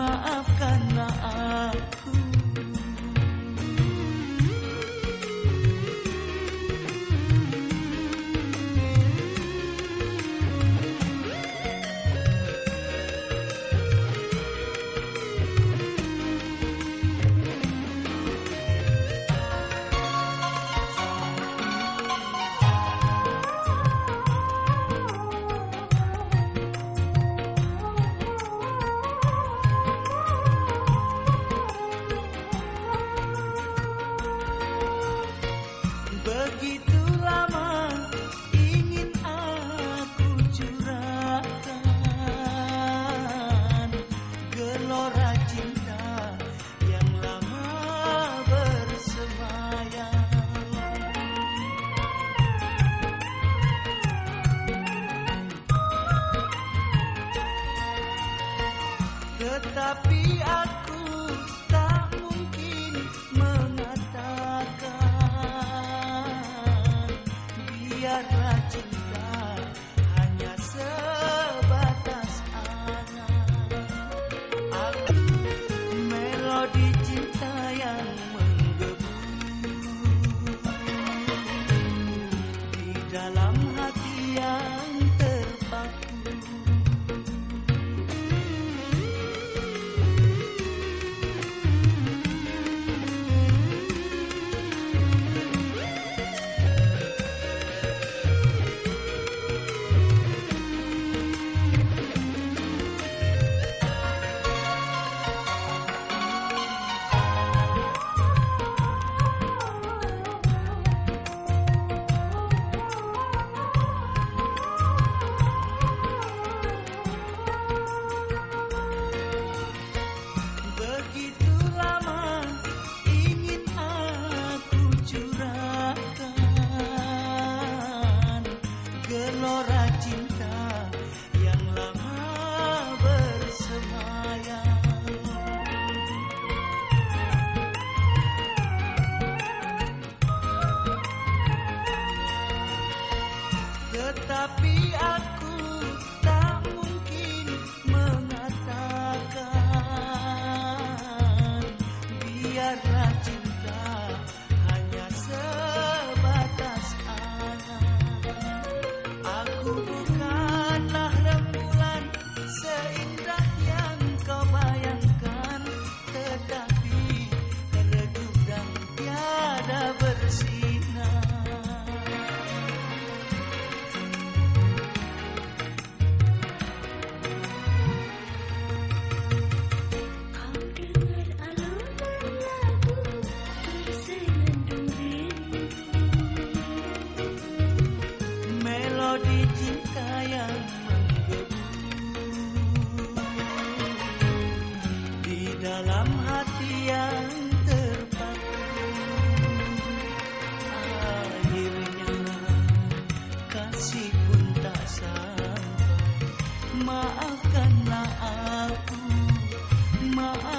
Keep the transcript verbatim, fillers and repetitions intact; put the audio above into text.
maafkanlah aku. Begitu lama ingin aku curahkan gelora cinta yang lama bersemayam. Tetapi aku tak mungkin mengatakan biarlah cinta hanya sebatas angan. Aku melodi cinta yang menggebu di dalam hati yang terpaku. Begitu lama ingin aku curahkan gelora cinta yang lama bersemayam. Tetapi aku tak mungkin mengatakan biarlah cinta hanya sebatas angan. Aku bukanlah rembulan seindah yang kau bayangkan, tetapi redup dan tiada bersinar. Melodi cinta yang menggebu di dalam hati yang terpaku. Akhirnya kasih pun tak sampai. Maafkanlah aku, maaf.